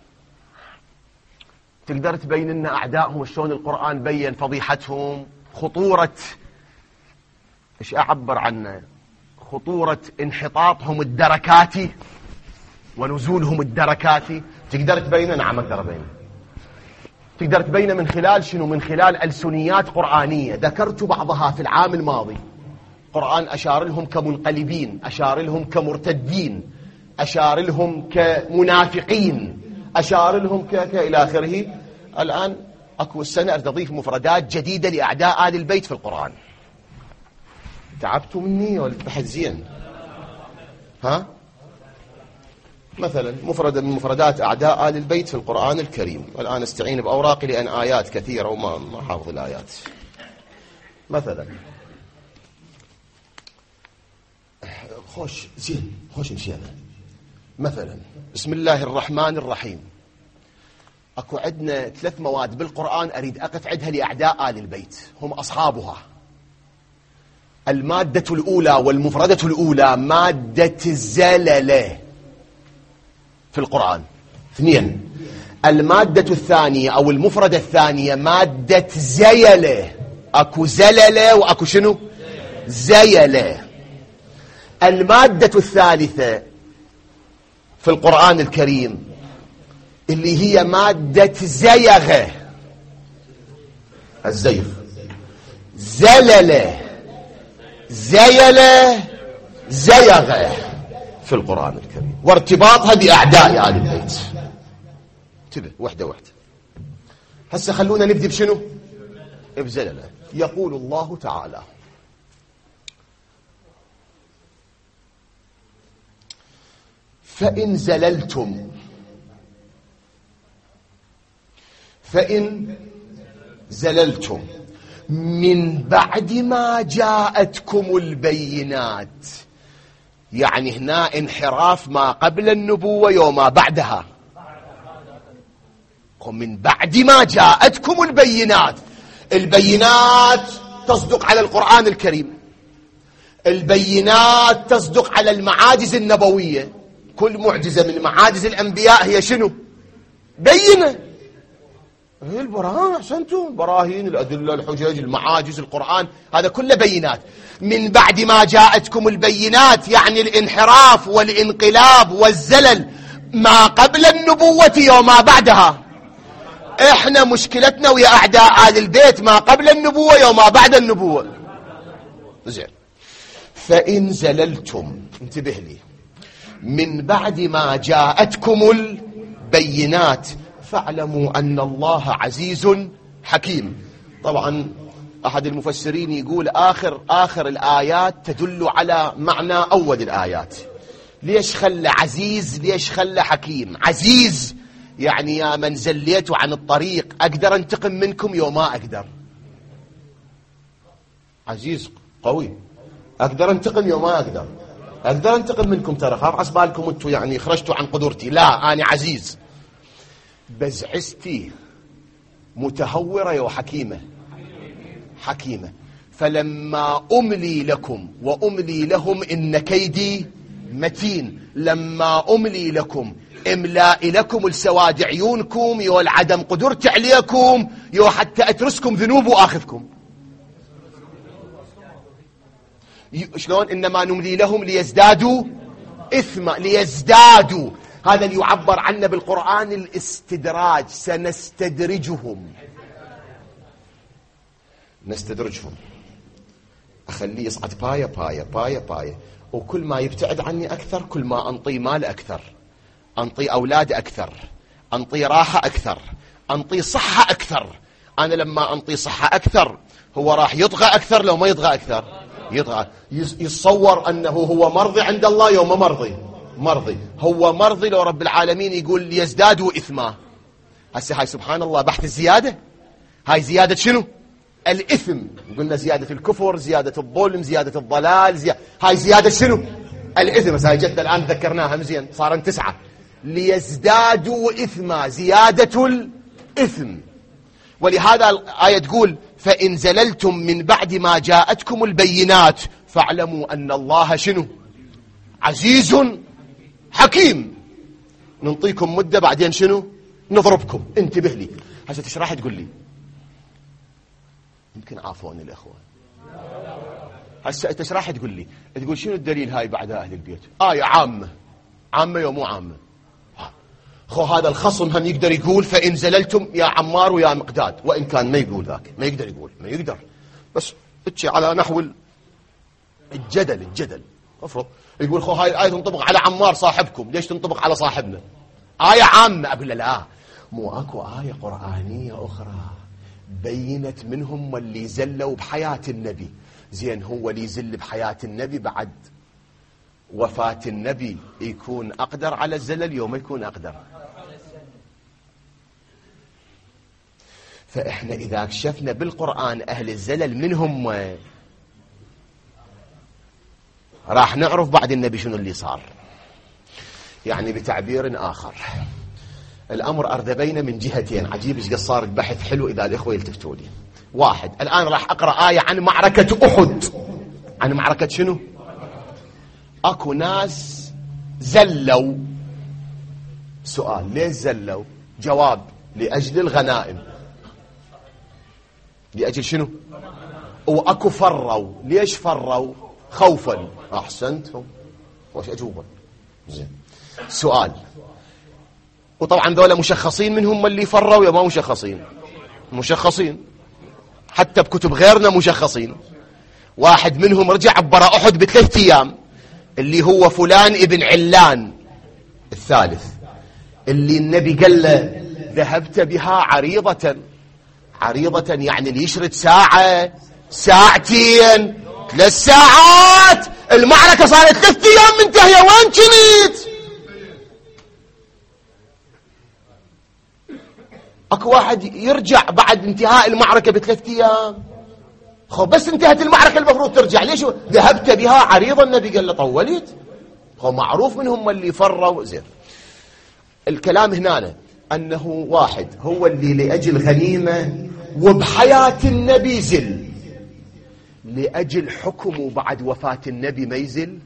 تقدر تبين لنا اعدائهم شلون القرآن بين فضيحتهم، خطورة ايش اعبر عنه، خطورة انحطاطهم الدركاتي ونزولهم الدركاتي. تقدر تبينه؟ نعم اقدر ابينه. تقدر تبينه من خلال شنو؟ من خلال ألسنيات قرآنية ذكرت بعضها في العام الماضي. قرآن أشار لهم كمنقلبين، أشار لهم كمرتدين، أشار لهم كمنافقين، أشار لهم إلى آخره. الآن أكو السنة أريد أضيف مفردات جديدة لأعداء آل البيت في القرآن. تعبتوا مني ولا بحث زين؟ ها؟ مثلا مفردة من مفردات أعداء آل البيت في القرآن الكريم. الآن استعين بأوراقي لأن آيات كثيرة وما حافظ الآيات. مثلا خوش زين، خوش مشينا. مثلا بسم الله الرحمن الرحيم. أكو عندنا 3 مواد بالقرآن أريد أقف عندها لأعداء آل البيت هم أصحابها. المادة الأولى والمفردة الأولى مادة الزللة في القرآن. 2 المادة الثانية أو المفردة الثانية مادة زيلة. أكو زللة وأكو شنو؟ زيلة. المادة الثالثة في القرآن الكريم اللي هي مادة زيغة، الزيغ، زللة، زيلة، زيغة في القرآن الكريم، وارتباطها بأعداء آل البيت. انتبه وحدة وحدة. هسه خلونا نبدأ بشنو؟ بزللة. يقول الله تعالى فإن زللتم من بعد ما جاءتكم البينات، يعني هنا انحراف ما قبل النبوة وما بعدها. من بعد ما جاءتكم البينات، البينات تصدق على القرآن الكريم، البينات تصدق على المعاجز النبوية. كل معجزة من معاجز الأنبياء هي شنو؟ بينة. هي البراهين، أحسنتم، البراهين، الأدلة، الحجج، المعاجز، القرآن، هذا كله بينات. من بعد ما جاءتكم البينات يعني الانحراف والانقلاب والزلل ما قبل النبوة وما بعدها. احنا مشكلتنا ويا أعداء آل البيت ما قبل النبوة وما بعد النبوة. زين. فإن زللتم، انتبه لي، من بعد ما جاءتكم البينات فاعلموا أن الله عزيز حكيم. طبعا أحد المفسرين يقول آخر الآيات تدل على معنى أول الآيات. ليش خلى عزيز؟ ليش خلى حكيم؟ عزيز يعني يا من زليتوا عن الطريق أقدر أنتقم منكم يوم ما أقدر. عزيز قوي، أقدر أنتقم يوم ما أقدر أنتقم منكم، ترى خلاص بالكم أنتوا يعني خرجتوا عن قدرتي. لا، أنا عزيز بزعستي متهورة وحكيمة، حكيمة. فلما أملي لكم وأملي لهم إن كيدي متين. لما أملي لكم إملاء لكم السواد عيونكم يو العدم قدرت عليكم يو حتى أترسكم ذنوب وآخذكم. شلون؟ إنما نملي لهم ليزدادوا إثما، ليزدادوا. هذا اللي يعبر عنه بالقرآن الاستدراج. سنستدرجهم، نستدرجهم، أخليه يصعد باية باية باية باية، وكل ما يبتعد عني أكثر كل ما أنطي مال أكثر، أنطي أولاد أكثر، أنطي راحة أكثر، أنطي صحة أكثر. أنا لما أنطي صحة أكثر هو راح يطغى أكثر. لو ما يطغى أكثر يطغى، يتصور أنه هو مرضي عند الله يوم مرضي. هو مرضي لو رب العالمين يقول ليزدادوا إثما. هسه هاي سبحان الله بحث الزيادة. هاي زيادة شنو؟ الإثم. قلنا زيادة الكفر، زيادة الظلم، زيادة الضلال، هاي زيادة شنو؟ الإثم. بس هاي جدة الآن ذكرناها مزين، صارن 9. ليزدادوا إثما، زيادة الإثم. ولهذا الآية تقول فإن زللتم من بعد ما جاءتكم البينات فاعلموا أن الله شنو؟ عزيز حكيم. ننطيكم مدة بعدين شنو؟ نضربكم. انتبه لي هسه ايش راح تقول لي؟ يمكن عافوني الأخوة. هسه ايش راح تقول لي؟ تقول شنو الدليل هاي بعد أهل البيت؟ آية عامة يا مو عامة. خو هذا الخصم هم يقدر يقول فإن زللتم يا عمار ويا مقداد، وإن كان ما يقول ذاك، ما يقدر يقول، ما يقدر، بس اتشي على نحو الجدل. افرض يقول خو هاي الآية تنطبق على عمار صاحبكم، ليش تنطبق على صاحبنا؟ آية عامة. أقول له لا، مو أكو آية قرآنية أخرى بينت منهم واللي زلوا بحياة النبي. زين، هو اللي يزل بحياة النبي بعد وفاة النبي يكون أقدر على الزلل يوم يكون أقدر. فإحنا إذا كشفنا بالقرآن أهل الزلل منهم راح نعرف بعد النبي شنو اللي صار. يعني بتعبير آخر الأمر أردبينا من جهتين. عجيب ايش صار البحث حلو إذا الإخوة يلتفتوا لي. واحد، الآن راح أقرأ آية عن معركة أحد. عن معركة شنو؟ أكو ناس زلوا. سؤال، ليش زلوا؟ جواب، لأجل الغنائم. لأجل شنو؟ وأكو فروا. ليش فروا؟ خوفا. أحسنتم، وش أجوبا؟ زين. سؤال، وطبعا ذولا مشخصين منهم اللي فروا يا ما مشخصين، حتى بكتب غيرنا مشخصين. واحد منهم رجع برا أحد ب3 أيام، اللي هو فلان ابن علان الثالث، اللي النبي قال له ذهبت بها عريضة يعني اللي يشرد ساعة، ساعتين، 3 ساعات. المعركة صارت 3 أيام منتهية، وين كنت؟ اكو واحد يرجع بعد انتهاء المعركة ب3 أيام. خو بس انتهت المعركة المفروض ترجع. ليش؟ ذهبت بها عريضة، النبي قال له طولت. خو معروف منهم اللي فروا. زين، الكلام هنا أنه واحد هو اللي لأجل غنيمة وبحياة النبي زل، لأجل حكمه بعد وفاة النبي ما يزل.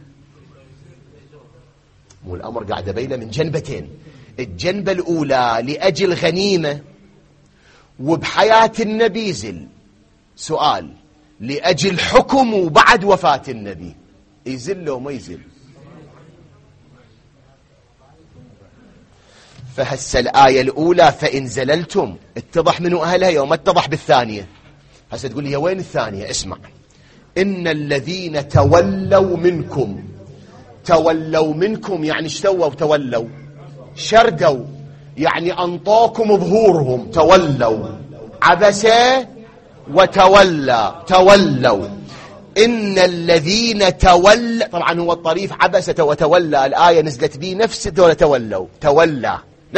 مو الأمر قاعدة بينه من جنبتين. الجنبة الأولى لأجل غنيمة، وبحياة النبي يزل. سؤال: لأجل حكم بعد وفاة النبي يزل لو ما يزل؟ فهسه الآية الأولى فإن زللتم اتضح منو أهلها يوم اتضح بالثانية. هسه تقول لي وين الثانية؟ اسمع: إن الذين تولوا منكم. تولوا منكم يعني اشتووا تولوا؟ شردوا، يعني أنطوكم ظهورهم. تولوا عبس وتولى، تولوا. إن الذين تولوا، طبعا هو الطريف عبس وتولى، الآية نزلت به نفسه ولا تولوا؟ تولى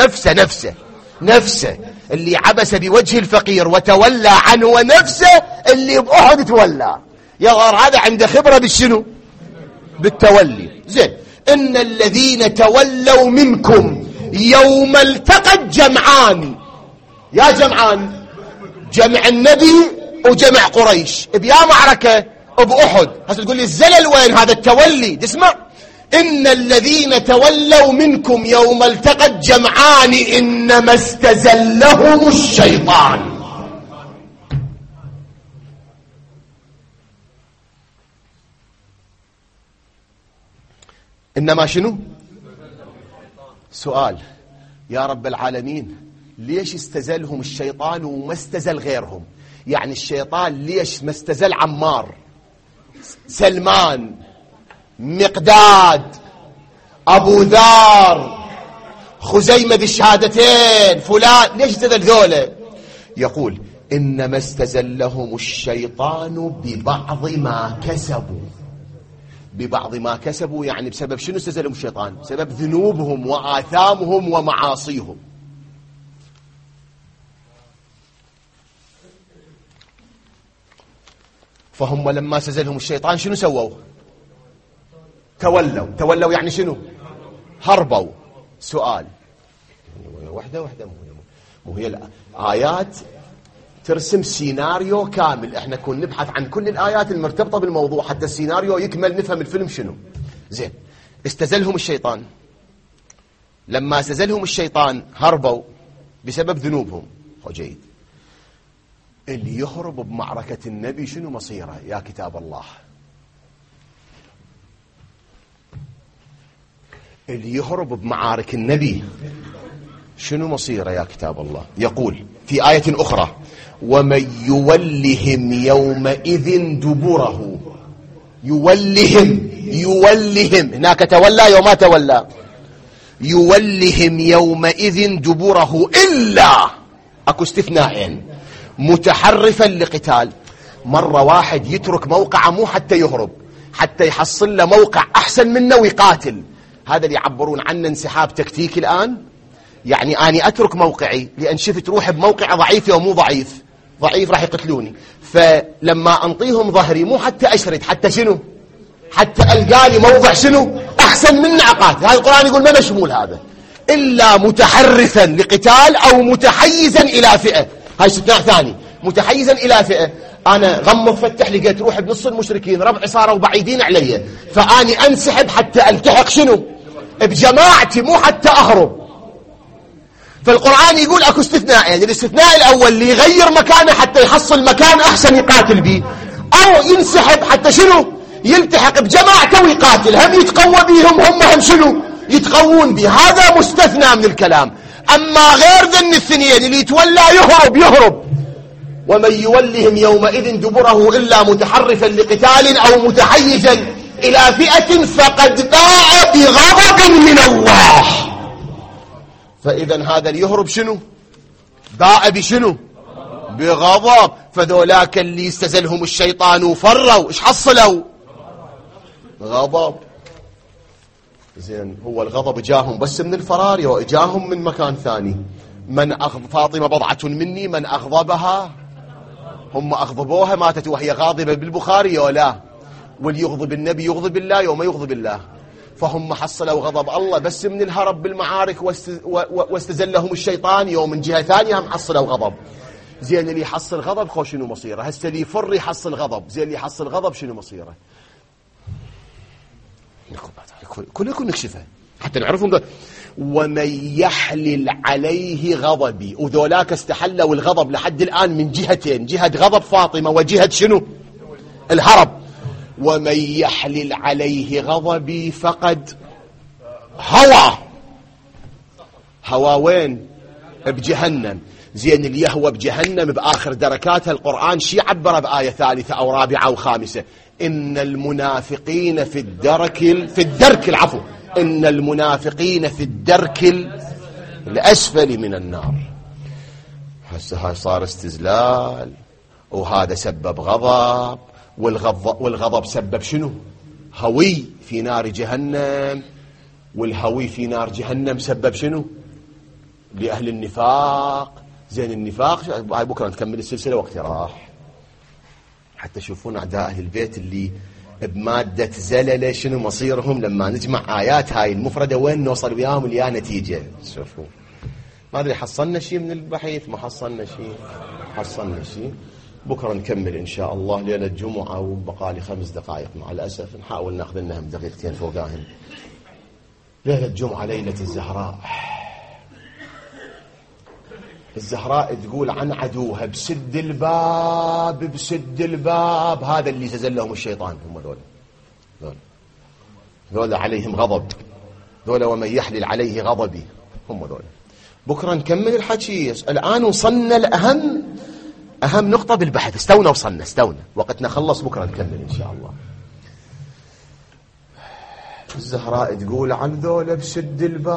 نفسه اللي عبس بوجه الفقير وتولى عنه، ونفسه اللي بأحد تولى. يظهر هذا عنده خبرة بالشنو؟ بالتولي. زين. إن الذين تولوا منكم يوم التقى الجمعان. يا جمعان، جمع النبي وجمع قريش بيا معركة بأحد. هسه تقول لي الزلل وين؟ هذا التولي. تسمع: إن الذين تولوا منكم يوم التقى الجمعان إنما استزلهم الشيطان. إنما شنو؟ سؤال: يا رب العالمين، ليش استزلهم الشيطان وما استزل غيرهم؟ يعني الشيطان ليش ما استزل عمار، سلمان، مقداد، أبو ذر، خزيمة بالشهادتين، فلان؟ ليش استزل ذولا؟ يقول: إنما استزلهم الشيطان ببعض ما كسبوا. ببعض ما كسبوا يعني بسبب شنو استزلهم الشيطان؟ بسبب ذنوبهم وآثامهم ومعاصيهم. فهم لما استزلهم الشيطان شنو سووا؟ تولوا يعني شنو؟ هربوا. سؤال: وحدة مو هي الآيات ترسم سيناريو كامل. احنا كنا نبحث عن كل الآيات المرتبطة بالموضوع حتى السيناريو يكمل، نفهم الفيلم شنو. زين. استزلهم الشيطان. لما استزلهم الشيطان هربوا بسبب ذنوبهم. جيد. اللي يهرب بمعركة النبي شنو مصيره يا كتاب الله؟ اللي يهرب بمعارك النبي شنو مصيره يا كتاب الله؟ يقول في آية أخرى: ومن يولهم يومئذ دبره. يولهم هناك تولى يوم تولى. يولهم يومئذ دبره إلا، أكو استثناءين، متحرفا لقتال. مرة واحد يترك موقعه مو حتى يهرب، حتى يحصل له موقع أحسن منه ويقاتل. هذا اللي يعبرون عنه انسحاب تكتيكي الآن. يعني أنا أترك موقعي لأن شفت روحي بموقع ضعيف أو مو ضعيف راح يقتلوني، فلما أنطيهم ظهري مو حتى أشرد، حتى شنو؟ حتى ألقالي موضع شنو؟ أحسن من عقات. هذا القرآن يقول ما مشمول هذا، إلا متحرفا لقتال أو متحيزا إلى فئة. هاي استثناء ثاني، متحيزا إلى فئة. أنا غمض فتح لقيت روحي بنص المشركين، ربعي صاروا بعيدين علي، فأني أنسحب حتى ألتحق شنو؟ بجماعتي، مو حتى أهرب. فالقرآن يقول أكو استثناء، يعني الاستثناء الأول اللي يغير مكانه حتى يحصل مكان أحسن يقاتل به، أو ينسحب حتى شنو؟ يلتحق بجماعته ويقاتل، هم يتقوى بهم، هم شنو؟ يتقوون به. هذا مستثنى من الكلام. أما غير ذن الثنين اللي يتولى يهرب. ومن يولهم يومئذ دبره إلا متحرفا لقتال أو متحيزا إلى فئة فقد باء بغضب من الله. فإذا هذا اللي يهرب شنو؟ باء بشنو؟ بغضب. فذولاك اللي استزلهم الشيطان وفروا ايش حصلوا؟ غضب. زين، هو الغضب جاهم بس من الفرار يو جاهم من مكان ثاني. من فاطمة بضعة مني من أغضبها، هم أغضبوها ماتت وهي غاضبة بالبخاري ولا؟ واللي يغضب النبي يغضب الله يوم يغضب الله. فهم حصلوا غضب الله بس من الهرب بالمعارك واستزلهم الشيطان، يوم من جهة ثانية هم حصلوا غضب. زين، اللي يحصل غضب خو شنو مصيره؟ هسه اللي يفر يحصل غضب. زين، اللي يحصل غضب شنو مصيره؟ كلكم نكشفه حتى نعرفهم. ومن يحلل عليه غضبي. وذولاك استحلوا الغضب لحد الآن من جهتين، جهة غضب فاطمة وجهة شنو؟ الهرب. ومن يحلل عليه غضبي فقد هوى وين؟ بجهنم. زين اليهوى بجهنم بآخر دركاتها القرآن شي عبر بآية ثالثة أو رابعة أو خامسة؟ إن المنافقين في الدرك العفو، إن المنافقين في الدرك الأسفل من النار. هسه هاي صار استزلال، وهذا سبب غضب، والغضب سبب شنو؟ هوي في نار جهنم، والهوي في نار جهنم سبب شنو؟ لأهل النفاق. زين النفاق هاي بكرة نكمل السلسلة وقت راح، حتى تشوفون أعداء أهل البيت اللي بمادة زللة شنو مصيرهم لما نجمع آيات هاي المفردة وين نوصل وياهم ليا نتيجة. شوفوا ما أدري حصلنا شيء من البحث، ما حصلنا شيء، حصلنا شيء. بكرة نكمل إن شاء الله ليلة الجمعة، وبقالي 5 دقائق مع الأسف، نحاول ناخذ لنا هم دقيقتين فوقاهم. ليلة الجمعة ليلة الزهراء. الزهراء تقول عن عدوها بسد الباب، هذا اللي تزلهم الشيطان. هم ذولا عليهم غضب، ذولا ومن يحلل عليه غضبي، هم ذولا. بكرة نكمل الحكي. الآن وصلنا الأهم، أهم نقطة بالبحث، استونا وقتنا خلص. بكرة نكمل إن شاء الله. الزهراء تقول عن ذولا بسد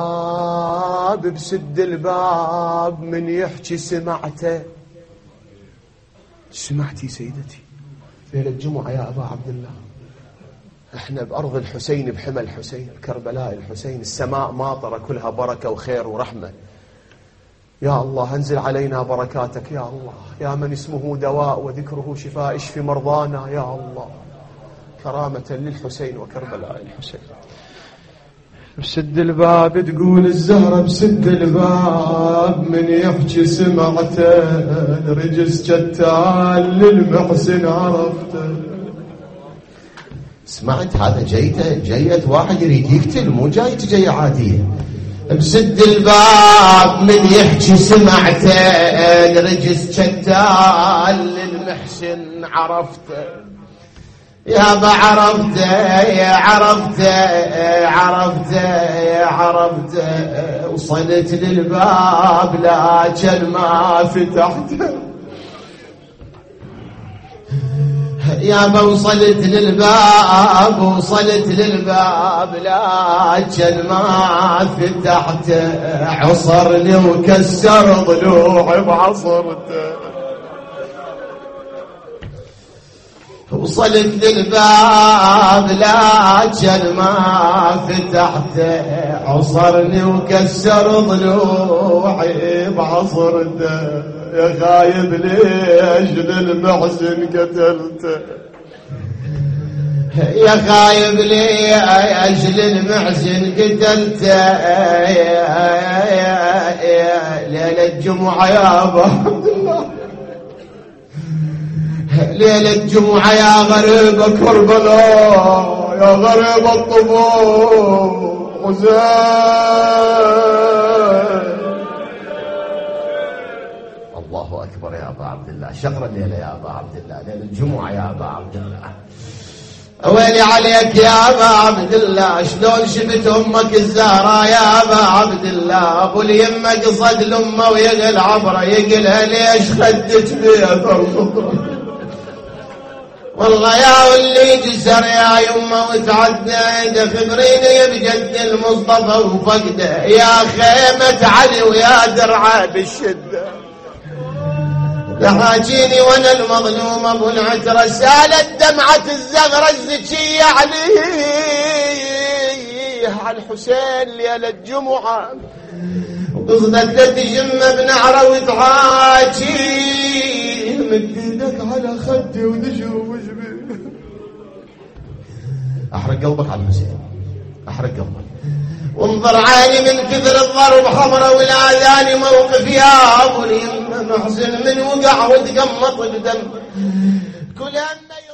الباب من يحكي سمعتي سيدتي ليلة الجمعة يا أبا عبد الله، احنا بأرض الحسين، بحمى الحسين، كربلاء الحسين، السماء ماطرة كلها بركة وخير ورحمة. يا الله انزل علينا بركاتك يا الله، يا من اسمه دواء وذكره شفاء، اشف مرضانا يا الله، كرامة للحسين وكربلاء الحسين. بسد الباب تقول الزهرة بسد الباب من يحكي سمعته، رجس جتال للمحسن عرفته. سمعت هذا جيت واحد يريد يقتل، مو جاية عادية. بسد الباب من يحكي سمعته، رجس جتال للمحسن عرفته. يا با عرفته وصلت للباب لكن ما فتحته. يا با وصلت للباب لكن ما فتحته، عصرني وكسر ضلوعي بعصرته. وصلت للباب لكن ما فتحته، عصرني وكسر ضلوعي بعصرته. يا خايب ليش للمحسن قتلته، يا خايب ليش للمحسن قتلته. ليلة الجمعة يا أبا ليلة الجمعة يا غريب كربلاء، يا غريب الطبوع حسين. الله أكبر يا أبا عبد الله. شقرا الليلة يا أبا عبد الله، ليلة الجمعة يا أبا عبد الله. ويلي عليك يا أبا عبد الله، شلون شفت أمك الزهراء يا أبا عبد الله. أبو اليمة قصد الأمة ويقل عبره، يقلها ليش خدت بيها الخضرة. والله يا اللي جسر يا يمه وتعدى، خبريني بجد المصطفى وفقده. يا خيمة علي ويا درعه بالشده، لحاجيني وانا المظلوم ابو العترة. سالت دمعة الزغرة الزكية عليه على الحسين ليلة الجمعة، وقصدت تجم بنعره وتعاجي. مد ايدك على خدي ونشوف وش بيه. احرق قلبك على الحسين، احرق قلبك. وانظر عيني من كثر الضرب حمرة والاذان موقف يا ابو اليمة محسن من وقع وتقمط بدم كل